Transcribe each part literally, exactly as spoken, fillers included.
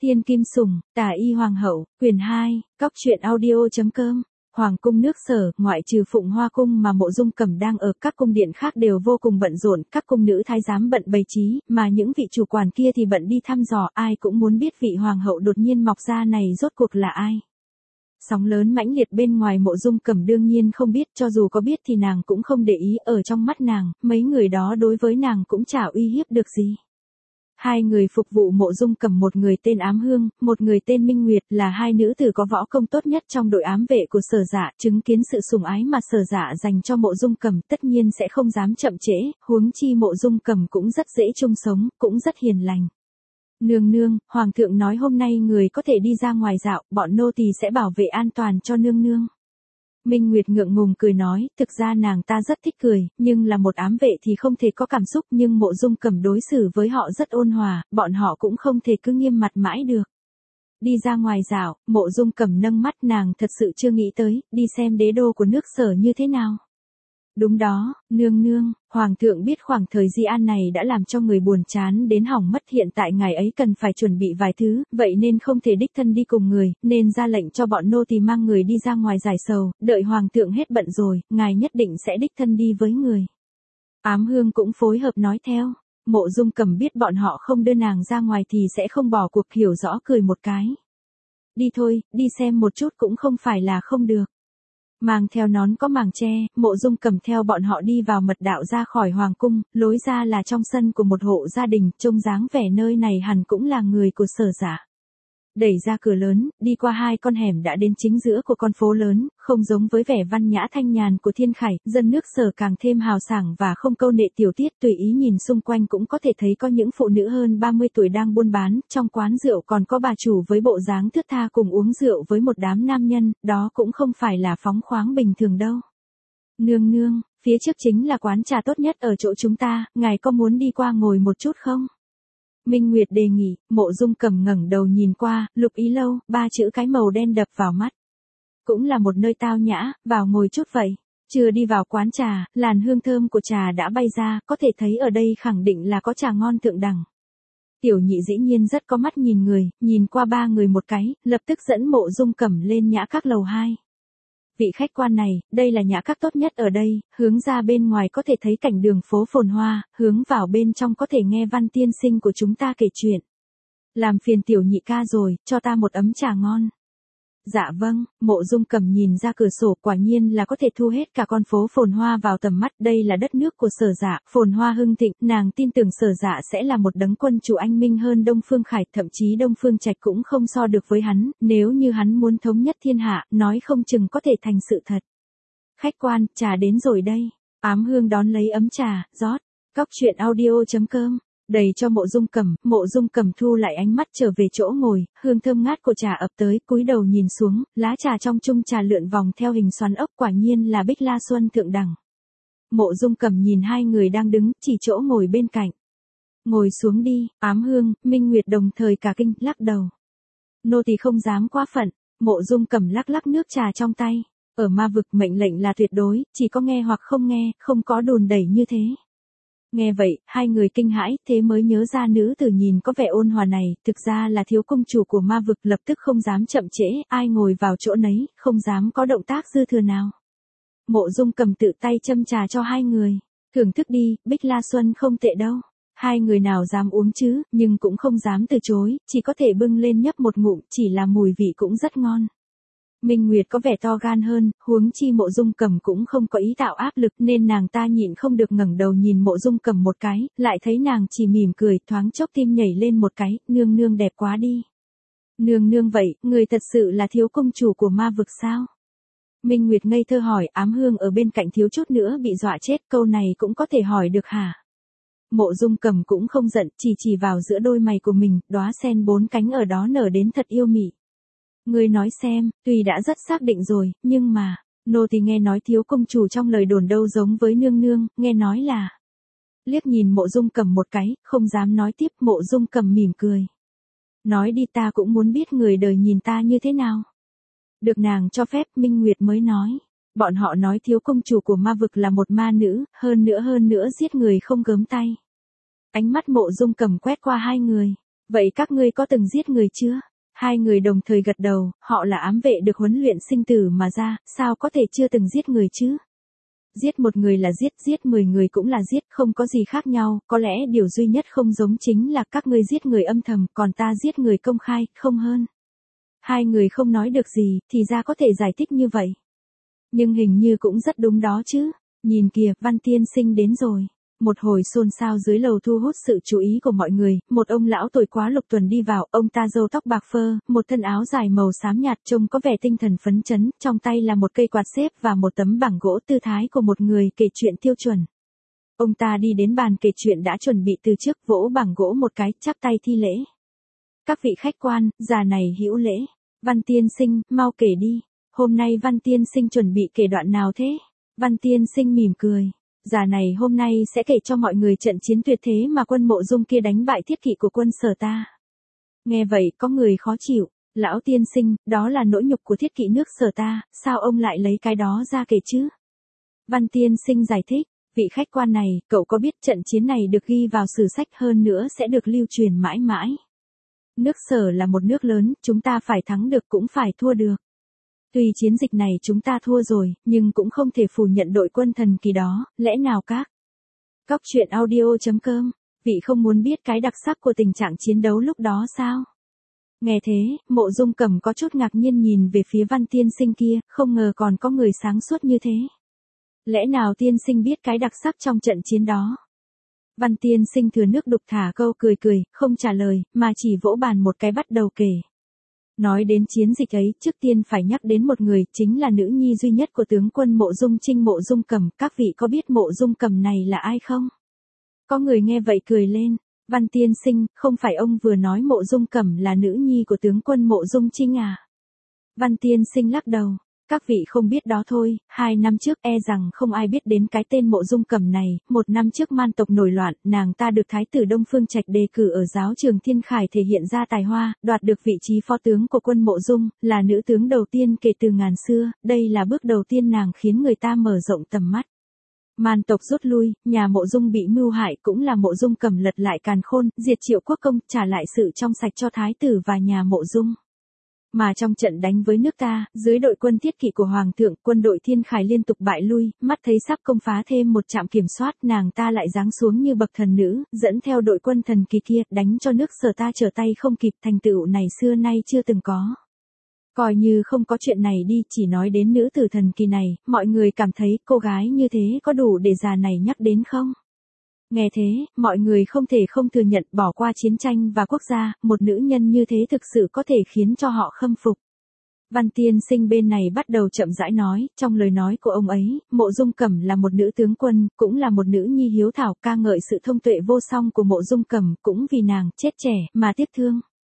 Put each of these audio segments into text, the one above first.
Tiên Kim Sủng, Tả Y Hoàng hậu, quyển hai, Cóc truyện audio.com. Hoàng cung nước Sở, ngoại trừ Phụng Hoa cung mà Mộ Dung Cẩm đang ở, các cung điện khác đều vô cùng bận rộn, các cung nữ thái giám bận bày trí, mà những vị chủ quản kia thì bận đi thăm dò, ai cũng muốn biết vị hoàng hậu đột nhiên mọc ra này rốt cuộc là ai. Sóng lớn mãnh liệt bên ngoài Mộ Dung Cẩm đương nhiên không biết, cho dù có biết thì nàng cũng không để ý, ở trong mắt nàng, mấy người đó đối với nàng cũng chả uy hiếp được gì. Hai người phục vụ Mộ Dung Cẩm, một người tên Ám Hương, một người tên Minh Nguyệt, là hai nữ tử có võ công tốt nhất trong đội ám vệ của Sở Dạ, chứng kiến sự sủng ái mà Sở Dạ dành cho Mộ Dung Cẩm, tất nhiên sẽ không dám chậm trễ, huống chi Mộ Dung Cẩm cũng rất dễ chung sống, cũng rất hiền lành. Nương nương, hoàng thượng nói hôm nay người có thể đi ra ngoài dạo, bọn nô tỳ sẽ bảo vệ an toàn cho nương nương. Minh Nguyệt ngượng ngùng cười nói, thực ra nàng ta rất thích cười, nhưng là một ám vệ thì không thể có cảm xúc, nhưng Mộ Dung Cẩm đối xử với họ rất ôn hòa, bọn họ cũng không thể cứ nghiêm mặt mãi được. Đi ra ngoài dạo, Mộ Dung Cẩm nâng mắt, nàng thật sự chưa nghĩ tới, đi xem đế đô của nước Sở như thế nào. Đúng đó, nương nương, hoàng thượng biết khoảng thời di an này đã làm cho người buồn chán đến hỏng mất, hiện tại ngài ấy cần phải chuẩn bị vài thứ, vậy nên không thể đích thân đi cùng người, nên ra lệnh cho bọn nô tỳ mang người đi ra ngoài giải sầu, đợi hoàng thượng hết bận rồi, ngài nhất định sẽ đích thân đi với người. Ám Hương cũng phối hợp nói theo. Mộ Dung Cẩm biết bọn họ không đưa nàng ra ngoài thì sẽ không bỏ cuộc, hiểu rõ cười một cái. Đi thôi, đi xem một chút cũng không phải là không được. Mang theo nón có màng che, Mộ Dung Cẩm theo bọn họ đi vào mật đạo ra khỏi hoàng cung, lối ra là trong sân của một hộ gia đình, trông dáng vẻ nơi này hẳn cũng là người của Sở Dạ. Đẩy ra cửa lớn, đi qua hai con hẻm đã đến chính giữa của con phố lớn, không giống với vẻ văn nhã thanh nhàn của Thiên Khải, dân nước Sở càng thêm hào sảng và không câu nệ tiểu tiết, tùy ý nhìn xung quanh cũng có thể thấy có những phụ nữ hơn ba mươi tuổi đang buôn bán, trong quán rượu còn có bà chủ với bộ dáng thướt tha cùng uống rượu với một đám nam nhân, đó cũng không phải là phóng khoáng bình thường đâu. Nương nương, phía trước chính là quán trà tốt nhất ở chỗ chúng ta, ngài có muốn đi qua ngồi một chút không? Minh Nguyệt đề nghị. Mộ Dung Cẩm ngẩng đầu nhìn qua, Lục Ý Lâu, ba chữ cái màu đen đập vào mắt. Cũng là một nơi tao nhã, vào ngồi chút vậy. Chưa đi vào quán trà, làn hương thơm của trà đã bay ra, có thể thấy ở đây khẳng định là có trà ngon thượng đẳng. Tiểu Nhị dĩ nhiên rất có mắt nhìn người, nhìn qua ba người một cái, lập tức dẫn Mộ Dung Cẩm lên nhã các lầu hai. Vị khách quan này, đây là nhã các tốt nhất ở đây, hướng ra bên ngoài có thể thấy cảnh đường phố phồn hoa, hướng vào bên trong có thể nghe Văn tiên sinh của chúng ta kể chuyện. Làm phiền Tiểu Nhị ca rồi, cho ta một ấm trà ngon. Dạ vâng. Mộ Dung Cẩm nhìn ra cửa sổ, quả nhiên là có thể thu hết cả con phố phồn hoa vào tầm mắt, đây là đất nước của Sở Dạ, phồn hoa hưng thịnh, nàng tin tưởng Sở Dạ sẽ là một đấng quân chủ anh minh hơn Đông Phương Khải, thậm chí Đông Phương Trạch cũng không so được với hắn, nếu như hắn muốn thống nhất thiên hạ, nói không chừng có thể thành sự thật. Khách quan, trà đến rồi đây. Ám Hương đón lấy ấm trà, rót. Cóc truyện audio.com. Đầy cho Mộ Dung Cẩm, Mộ Dung Cẩm thu lại ánh mắt trở về chỗ ngồi, hương thơm ngát của trà ập tới, cúi đầu nhìn xuống, lá trà trong chung trà lượn vòng theo hình xoắn ốc, quả nhiên là Bích La Xuân thượng đẳng. Mộ Dung Cẩm nhìn hai người đang đứng, chỉ chỗ ngồi bên cạnh. Ngồi xuống đi. Ám Hương, Minh Nguyệt đồng thời cả kinh, lắc đầu. Nô tỳ không dám quá phận. Mộ Dung Cẩm lắc lắc nước trà trong tay. Ở ma vực mệnh lệnh là tuyệt đối, chỉ có nghe hoặc không nghe, không có đùn đẩy như thế. Nghe vậy, hai người kinh hãi, thế mới nhớ ra nữ tử nhìn có vẻ ôn hòa này, thực ra là thiếu công chủ của ma vực, lập tức không dám chậm trễ, ai ngồi vào chỗ nấy, không dám có động tác dư thừa nào. Mộ Dung Cẩm tự tay châm trà cho hai người. Thưởng thức đi, Bích La Xuân không tệ đâu. Hai người nào dám uống chứ, nhưng cũng không dám từ chối, chỉ có thể bưng lên nhấp một ngụm, chỉ là mùi vị cũng rất ngon. Minh Nguyệt có vẻ to gan hơn, huống chi Mộ Dung Cẩm cũng không có ý tạo áp lực nên nàng ta nhịn không được ngẩng đầu nhìn Mộ Dung Cẩm một cái, lại thấy nàng chỉ mỉm cười, thoáng chốc tim nhảy lên một cái, nương nương đẹp quá đi. Nương nương vậy, người thật sự là thiếu công chủ của ma vực sao? Minh Nguyệt ngây thơ hỏi. Ám Hương ở bên cạnh thiếu chút nữa bị dọa chết, câu này cũng có thể hỏi được hả? Mộ Dung Cẩm cũng không giận, chỉ chỉ vào giữa đôi mày của mình, đóa sen bốn cánh ở đó nở đến thật yêu mị. Ngươi nói xem, tuy đã rất xác định rồi, nhưng mà, nô tỳ nghe nói thiếu công chủ trong lời đồn đâu giống với nương nương, nghe nói là. Liếc nhìn Mộ Dung Cẩm một cái, không dám nói tiếp. Mộ Dung Cẩm mỉm cười. Nói đi, ta cũng muốn biết người đời nhìn ta như thế nào. Được nàng cho phép, Minh Nguyệt mới nói. Bọn họ nói thiếu công chủ của ma vực là một ma nữ, hơn nữa hơn nữa giết người không gớm tay. Ánh mắt Mộ Dung Cẩm quét qua hai người. Vậy các ngươi có từng giết người chưa? Hai người đồng thời gật đầu, họ là ám vệ được huấn luyện sinh tử mà ra, sao có thể chưa từng giết người chứ? Giết một người là giết, giết mười người cũng là giết, không có gì khác nhau, có lẽ điều duy nhất không giống chính là các ngươi giết người âm thầm, còn ta giết người công khai, không hơn. Hai người không nói được gì, thì ra có thể giải thích như vậy. Nhưng hình như cũng rất đúng đó chứ. Nhìn kìa, Văn Tiên Sinh đến rồi. Một hồi xôn xao dưới lầu thu hút sự chú ý của mọi người, một ông lão tuổi quá lục tuần đi vào, ông ta râu tóc bạc phơ, một thân áo dài màu xám nhạt trông có vẻ tinh thần phấn chấn, trong tay là một cây quạt xếp và một tấm bảng gỗ tư thái của một người kể chuyện tiêu chuẩn. Ông ta đi đến bàn kể chuyện đã chuẩn bị từ trước, vỗ bảng gỗ một cái, chắp tay thi lễ. Các vị khách quan, già này hữu lễ. Văn Tiên Sinh, mau kể đi. Hôm nay Văn Tiên Sinh chuẩn bị kể đoạn nào thế? Văn Tiên Sinh mỉm cười. Già này hôm nay sẽ kể cho mọi người trận chiến tuyệt thế mà quân Mộ Dung kia đánh bại thiết kỵ của quân Sở ta. Nghe vậy có người khó chịu. Lão Tiên Sinh, đó là nỗi nhục của thiết kỵ nước Sở ta, sao ông lại lấy cái đó ra kể chứ? Văn Tiên Sinh giải thích. Vị khách quan này, cậu có biết trận chiến này được ghi vào sử sách hơn nữa sẽ được lưu truyền mãi mãi. Nước Sở là một nước lớn, chúng ta phải thắng được cũng phải thua được. Tuy chiến dịch này chúng ta thua rồi, nhưng cũng không thể phủ nhận đội quân thần kỳ đó, lẽ nào các? Cóc truyện audio chấm com, vị không muốn biết cái đặc sắc của tình trạng chiến đấu lúc đó sao? Nghe thế, Mộ Dung Cẩm có chút ngạc nhiên nhìn về phía Văn Tiên Sinh kia, không ngờ còn có người sáng suốt như thế. Lẽ nào Tiên Sinh biết cái đặc sắc trong trận chiến đó? Văn Tiên Sinh thừa nước đục thả câu cười cười, không trả lời, mà chỉ vỗ bàn một cái bắt đầu kể. Nói đến chiến dịch ấy, trước tiên phải nhắc đến một người, chính là nữ nhi duy nhất của tướng quân Mộ Dung Trinh Mộ Dung Cẩm, các vị có biết Mộ Dung Cẩm này là ai không? Có người nghe vậy cười lên, Văn Tiên Sinh, không phải ông vừa nói Mộ Dung Cẩm là nữ nhi của tướng quân Mộ Dung Trinh à? Văn Tiên Sinh lắc đầu. Các vị không biết đó thôi, hai năm trước e rằng không ai biết đến cái tên Mộ Dung Cẩm này, một năm trước Man tộc nổi loạn, nàng ta được Thái tử Đông Phương Trạch đề cử ở giáo trường Thiên Khải thể hiện ra tài hoa, đoạt được vị trí phó tướng của quân Mộ Dung, là nữ tướng đầu tiên kể từ ngàn xưa, đây là bước đầu tiên nàng khiến người ta mở rộng tầm mắt. Man tộc rút lui, nhà Mộ Dung bị mưu hại cũng là Mộ Dung Cẩm lật lại càn khôn, diệt Triệu Quốc công, trả lại sự trong sạch cho Thái tử và nhà Mộ Dung. Mà trong trận đánh với nước ta, dưới đội quân thiết kỵ của Hoàng thượng, quân đội Thiên Khải liên tục bại lui, mắt thấy sắp công phá thêm một trạm kiểm soát, nàng ta lại giáng xuống như bậc thần nữ, dẫn theo đội quân thần kỳ kia, đánh cho nước Sở ta trở tay không kịp, thành tựu này xưa nay chưa từng có. Coi như không có chuyện này đi, chỉ nói đến nữ tử thần kỳ này, mọi người cảm thấy cô gái như thế có đủ để già này nhắc đến không? Nghe thế, mọi người không thể không thừa nhận bỏ qua chiến tranh và quốc gia, một nữ nhân như thế thực sự có thể khiến cho họ khâm phục. Văn Tiên Sinh bên này bắt đầu chậm rãi nói, trong lời nói của ông ấy, Mộ Dung Cẩm là một nữ tướng quân, cũng là một nữ nhi hiếu thảo, ca ngợi sự thông tuệ vô song của Mộ Dung Cẩm, cũng vì nàng chết trẻ mà tiếc thương.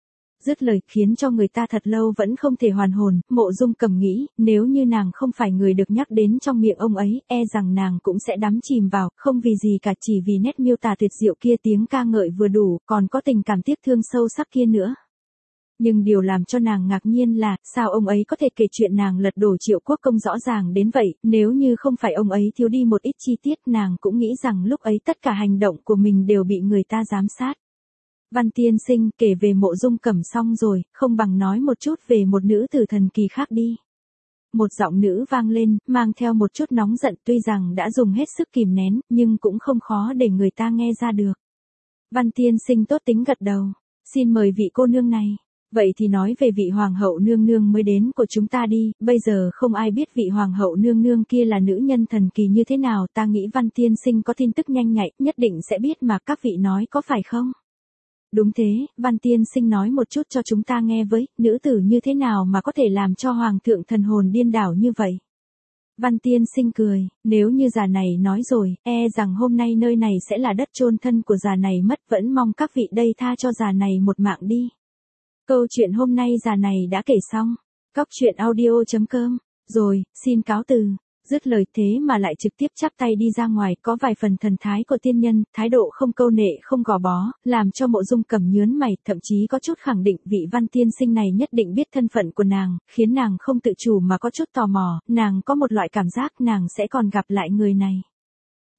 Dứt lời khiến cho người ta thật lâu vẫn không thể hoàn hồn, Mộ Dung Cẩm nghĩ, nếu như nàng không phải người được nhắc đến trong miệng ông ấy, e rằng nàng cũng sẽ đắm chìm vào, không vì gì cả chỉ vì nét miêu tả tuyệt diệu kia, tiếng ca ngợi vừa đủ, còn có tình cảm tiếc thương sâu sắc kia nữa. Nhưng điều làm cho nàng ngạc nhiên là, sao ông ấy có thể kể chuyện nàng lật đổ Triệu Quốc công rõ ràng đến vậy, nếu như không phải ông ấy thiếu đi một ít chi tiết, nàng cũng nghĩ rằng lúc ấy tất cả hành động của mình đều bị người ta giám sát. Văn Tiên Sinh kể về Mộ Dung Cẩm xong rồi, không bằng nói một chút về một nữ tử thần kỳ khác đi. Một giọng nữ vang lên, mang theo một chút nóng giận, tuy rằng đã dùng hết sức kìm nén, nhưng cũng không khó để người ta nghe ra được. Văn Tiên Sinh tốt tính gật đầu, xin mời vị cô nương này. Vậy thì nói về vị hoàng hậu nương nương mới đến của chúng ta đi, bây giờ không ai biết vị hoàng hậu nương nương kia là nữ nhân thần kỳ như thế nào, ta nghĩ Văn Tiên Sinh có tin tức nhanh nhạy, nhất định sẽ biết mà, các vị nói có phải không? Đúng thế, Văn Tiên Sinh nói một chút cho chúng ta nghe với, nữ tử như thế nào mà có thể làm cho hoàng thượng thần hồn điên đảo như vậy? Văn Tiên Sinh cười, nếu như già này nói rồi, e rằng hôm nay nơi này sẽ là đất chôn thân của già này mất, vẫn mong các vị đây tha cho già này một mạng đi. Câu chuyện hôm nay già này đã kể xong. Cóc truyện audio chấm com. Rồi, xin cáo từ. Dứt lời thế mà lại trực tiếp chắp tay đi ra ngoài, có vài phần thần thái của tiên nhân, thái độ không câu nệ không gò bó, làm cho Mộ Dung Cẩm nhớn mày, thậm chí có chút khẳng định vị Văn Tiên Sinh này nhất định biết thân phận của nàng, khiến nàng không tự chủ mà có chút tò mò, nàng có một loại cảm giác nàng sẽ còn gặp lại người này.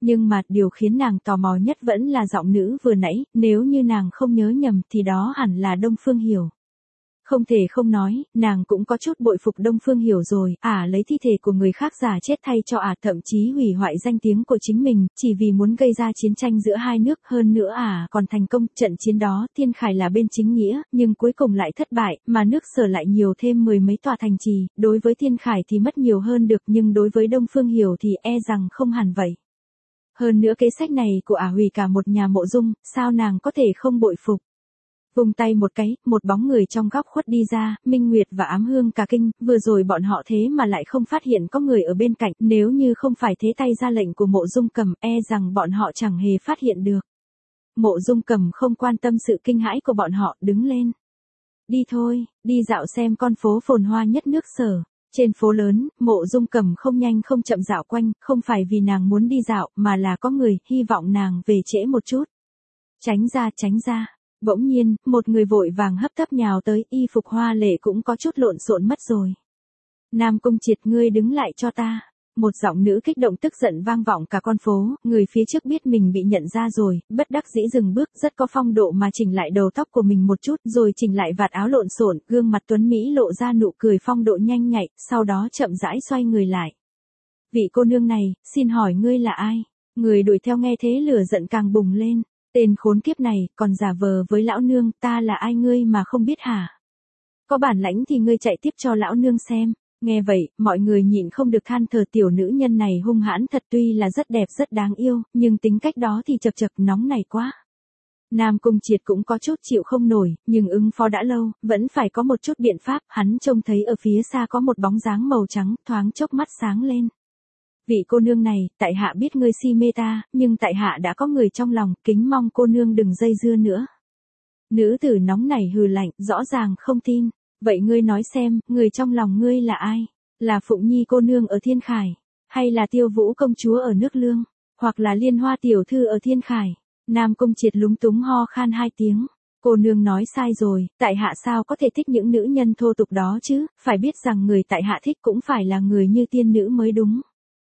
Nhưng mà điều khiến nàng tò mò nhất vẫn là giọng nữ vừa nãy, nếu như nàng không nhớ nhầm thì đó hẳn là Đông Phương Hiểu. Không thể không nói, nàng cũng có chút bội phục Đông Phương Hiểu rồi, ả à, lấy thi thể của người khác giả chết thay cho ả à, thậm chí hủy hoại danh tiếng của chính mình, chỉ vì muốn gây ra chiến tranh giữa hai nước. Hơn nữa ả à, còn thành công. Trận chiến đó, Thiên Khải là bên chính nghĩa, nhưng cuối cùng lại thất bại, mà nước Sở lại nhiều thêm mười mấy tòa thành trì, đối với Thiên Khải thì mất nhiều hơn được, nhưng đối với Đông Phương Hiểu thì e rằng không hẳn vậy. Hơn nữa kế sách này của ả à, hủy cả một nhà Mộ Dung, sao nàng có thể không bội phục. Vùng tay một cái, một bóng người trong góc khuất đi ra, Minh Nguyệt và Ám Hương cả kinh, vừa rồi bọn họ thế mà lại không phát hiện có người ở bên cạnh, nếu như không phải thế tay ra lệnh của Mộ Dung Cầm, e rằng bọn họ chẳng hề phát hiện được. Mộ Dung Cầm không quan tâm sự kinh hãi của bọn họ, đứng lên. Đi thôi, đi dạo xem con phố phồn hoa nhất nước Sở. Trên phố lớn, Mộ Dung Cầm không nhanh không chậm dạo quanh, không phải vì nàng muốn đi dạo, mà là có người, hy vọng nàng về trễ một chút. Tránh ra, tránh ra. Bỗng nhiên, một người vội vàng hấp tấp nhào tới, y phục hoa lệ cũng có chút lộn xộn mất rồi. Nam Cung Triệt, ngươi đứng lại cho ta. Một giọng nữ kích động tức giận vang vọng cả con phố, người phía trước biết mình bị nhận ra rồi, bất đắc dĩ dừng bước, rất có phong độ mà chỉnh lại đầu tóc của mình một chút, rồi chỉnh lại vạt áo lộn xộn, gương mặt tuấn mỹ lộ ra nụ cười phong độ nhanh nhạy, sau đó chậm rãi xoay người lại. Vị cô nương này, xin hỏi ngươi là ai? Người đuổi theo nghe thế lửa giận càng bùng lên. Tên khốn kiếp này, còn giả vờ với lão nương, ta là ai ngươi mà không biết hả? Có bản lãnh thì ngươi chạy tiếp cho lão nương xem. Nghe vậy, mọi người nhịn không được than thở, tiểu nữ nhân này hung hãn thật, tuy là rất đẹp rất đáng yêu, nhưng tính cách đó thì chật chật nóng này quá. Nam Cung Triệt cũng có chút chịu không nổi, nhưng ứng phó đã lâu, vẫn phải có một chút biện pháp, hắn trông thấy ở phía xa có một bóng dáng màu trắng, thoáng chốc mắt sáng lên. Vị cô nương này, tại hạ biết ngươi si mê ta, nhưng tại hạ đã có người trong lòng, kính mong cô nương đừng dây dưa nữa. Nữ tử nóng nảy hừ lạnh, rõ ràng không tin. Vậy ngươi nói xem, người trong lòng ngươi là ai? Là Phụng Nhi cô nương ở Thiên Khải? Hay là Tiêu Vũ công chúa ở nước Lương? Hoặc là Liên Hoa tiểu thư ở Thiên Khải? Nam Cung Triệt lúng túng ho khan hai tiếng. Cô nương nói sai rồi, tại hạ sao có thể thích những nữ nhân thô tục đó chứ, phải biết rằng người tại hạ thích cũng phải là người như tiên nữ mới đúng.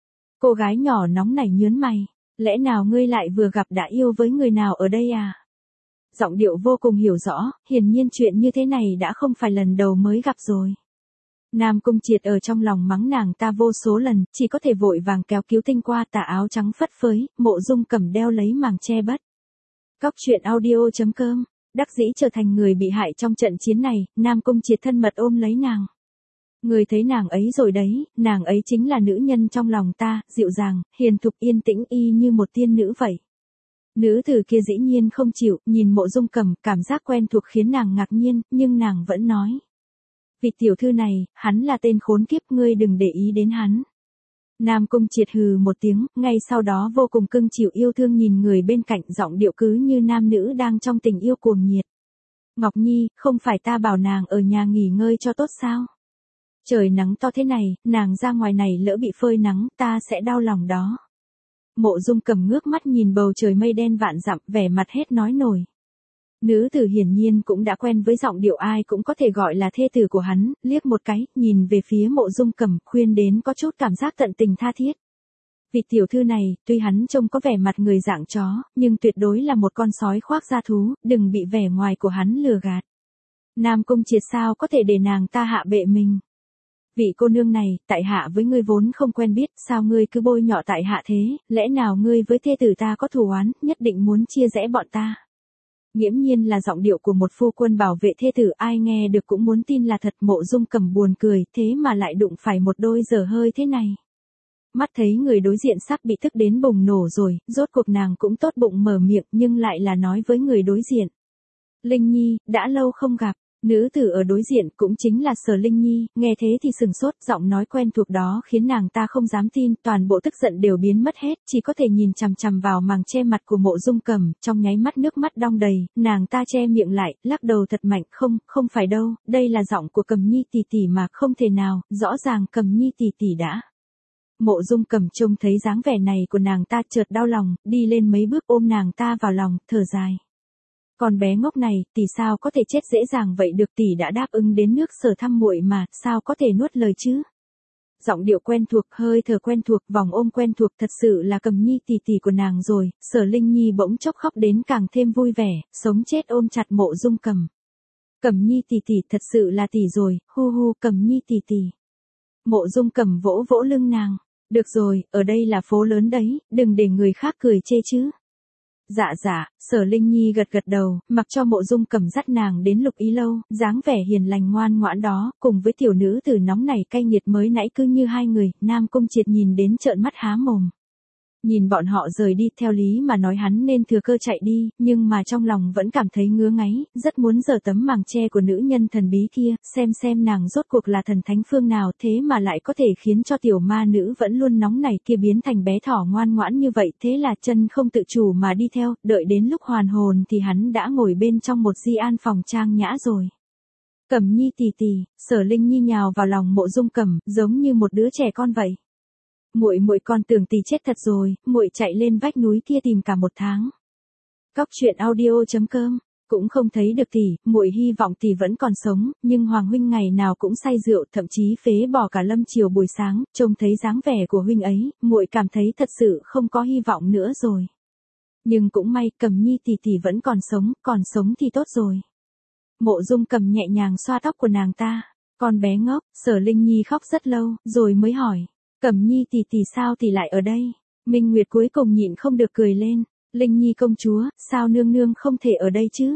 Cô gái nhỏ nóng nảy nhớn mày, lẽ nào ngươi lại vừa gặp đã yêu với người nào ở đây à? Giọng điệu vô cùng hiểu rõ, hiển nhiên chuyện như thế này đã không phải lần đầu mới gặp rồi. Nam Cung Triệt ở trong lòng mắng nàng ta vô số lần, chỉ có thể vội vàng kéo Cứu Tinh qua, tà áo trắng phất phới, Mộ Dung Cầm đeo lấy màng che bất. Cóc truyện audio chấm com, đắc dĩ trở thành người bị hại trong trận chiến này, Nam Cung Triệt thân mật ôm lấy nàng. Người thấy nàng ấy rồi đấy, nàng ấy chính là nữ nhân trong lòng ta, dịu dàng, hiền thục yên tĩnh y như một tiên nữ vậy. Nữ tử kia dĩ nhiên không chịu, nhìn Mộ Dung Cầm, cảm giác quen thuộc khiến nàng ngạc nhiên, nhưng nàng vẫn nói. Vị tiểu thư này, hắn là tên khốn kiếp, ngươi đừng để ý đến hắn. Nam Cung Triệt hừ một tiếng, ngay sau đó vô cùng cưng chịu yêu thương nhìn người bên cạnh, giọng điệu cứ như nam nữ đang trong tình yêu cuồng nhiệt. Ngọc Nhi, không phải ta bảo nàng ở nhà nghỉ ngơi cho tốt sao? Trời nắng to thế này, nàng ra ngoài này lỡ bị phơi nắng, ta sẽ đau lòng đó. Mộ Dung Cầm ngước mắt nhìn bầu trời mây đen vạn dặm, vẻ mặt hết nói nổi. Nữ tử hiển nhiên cũng đã quen với giọng điệu ai cũng có thể gọi là thê tử của hắn, liếc một cái, nhìn về phía Mộ Dung Cầm, khuyên đến có chút cảm giác tận tình tha thiết. Vị tiểu thư này, tuy hắn trông có vẻ mặt người dạng chó, nhưng tuyệt đối là một con sói khoác da thú, đừng bị vẻ ngoài của hắn lừa gạt. Nam Cung Triệt sao có thể để nàng ta hạ bệ mình. Vị cô nương này, tại hạ với ngươi vốn không quen biết, sao ngươi cứ bôi nhọ tại hạ thế, lẽ nào ngươi với thê tử ta có thù oán, nhất định muốn chia rẽ bọn ta. Nghiễm nhiên là giọng điệu của một phu quân bảo vệ thê tử, ai nghe được cũng muốn tin là thật. Mộ Dung Cầm buồn cười, thế mà lại đụng phải một đôi dở hơi thế này. Mắt thấy người đối diện sắp bị tức đến bùng nổ rồi, rốt cuộc nàng cũng tốt bụng mở miệng, nhưng lại là nói với người đối diện. Linh Nhi, đã lâu không gặp. Nữ tử ở đối diện cũng chính là Sở Linh Nhi, nghe thế thì sừng sốt, giọng nói quen thuộc đó khiến nàng ta không dám tin, toàn bộ tức giận đều biến mất hết, chỉ có thể nhìn chằm chằm vào màng che mặt của Mộ Dung Cầm, trong nháy mắt nước mắt đong đầy, nàng ta che miệng lại, lắc đầu thật mạnh, không, không phải đâu, đây là giọng của Cầm Nhi tỷ tỷ mà, không thể nào, rõ ràng Cầm Nhi tỷ tỷ đã. Mộ Dung Cầm trông thấy dáng vẻ này của nàng ta chợt đau lòng, đi lên mấy bước ôm nàng ta vào lòng, thở dài. Con bé ngốc này, tỷ sao có thể chết dễ dàng vậy được, tỷ đã đáp ứng đến nước Sở thăm muội mà, sao có thể nuốt lời chứ? giọng điệu quen thuộc, hơi thở quen thuộc, vòng ôm quen thuộc, thật sự là Cẩm Nhi tỷ tỷ của nàng rồi. Sở Linh Nhi bỗng chốc khóc đến càng thêm vui vẻ, sống chết ôm chặt Mộ Dung Cầm. Cẩm Nhi tỷ tỷ, thật sự là tỷ rồi, hu hu, Cẩm Nhi tỷ tỷ. Mộ Dung Cầm vỗ vỗ lưng nàng. Được rồi, ở đây là phố lớn đấy, đừng để người khác cười chê chứ. Dạ dạ, Sở Linh Nhi gật gật đầu, mặc cho Mộ Dung Cầm dắt nàng đến Lục Ý Lâu, dáng vẻ hiền lành ngoan ngoãn đó, cùng với tiểu nữ tử nóng nảy cay nghiệt mới nãy cứ như hai người. Nam Cung Triệt nhìn đến trợn mắt há mồm. Nhìn bọn họ rời đi, theo lý mà nói hắn nên thừa cơ chạy đi, nhưng mà trong lòng vẫn cảm thấy ngứa ngáy, rất muốn giở tấm màng che của nữ nhân thần bí kia, xem xem nàng rốt cuộc là thần thánh phương nào thế mà lại có thể khiến cho tiểu ma nữ vẫn luôn nóng nảy kia biến thành bé thỏ ngoan ngoãn như vậy. Thế là chân không tự chủ mà đi theo, đợi đến lúc hoàn hồn thì hắn đã ngồi bên trong một di an phòng trang nhã rồi. Cẩm Nhi tỷ tỷ, Sở Linh Nhi nhào vào lòng Mộ Dung Cầm, giống như một đứa trẻ con vậy. Muội muội con tưởng tỷ chết thật rồi, muội chạy lên vách núi kia tìm cả một tháng. Cóc truyện audio chấm com, cũng không thấy được tỷ, muội hy vọng tỷ vẫn còn sống, nhưng Hoàng huynh ngày nào cũng say rượu, thậm chí phế bỏ cả lâm chiều buổi sáng, trông thấy dáng vẻ của huynh ấy, muội cảm thấy thật sự không có hy vọng nữa rồi. Nhưng cũng may, Cẩm Nhi tỷ tỷ vẫn còn sống, còn sống thì tốt rồi. Mộ Dung Cầm nhẹ nhàng xoa tóc của nàng ta. Con bé ngốc, Sở Linh Nhi khóc rất lâu, rồi mới hỏi. Cẩm Nhi tỷ tỷ sao tỷ lại ở đây? Minh Nguyệt cuối cùng nhịn không được cười lên. Linh Nhi công chúa, sao nương nương không thể ở đây chứ?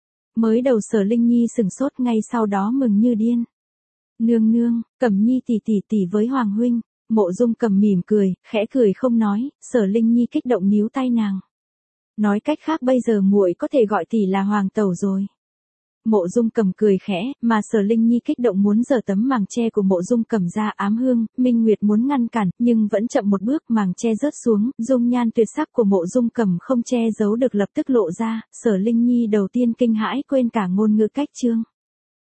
Mới đầu Sở Linh Nhi sừng sốt, ngay sau đó mừng như điên. Nương nương, Cẩm Nhi tỷ tỷ tỷ với Hoàng huynh. Mộ Dung Cầm mỉm cười, khẽ cười không nói. Sở Linh Nhi kích động níu tay nàng. Nói cách khác bây giờ muội có thể gọi tỷ là Hoàng tẩu rồi. Mộ Dung Cầm cười khẽ, mà Sở Linh Nhi kích động muốn giở tấm màng che của Mộ Dung Cầm ra. Ám Hương, Minh Nguyệt muốn ngăn cản, nhưng vẫn chậm một bước, màng che rớt xuống, dung nhan tuyệt sắc của Mộ Dung Cầm không che giấu được lập tức lộ ra. Sở Linh Nhi đầu tiên kinh hãi quên cả ngôn ngữ cách chương.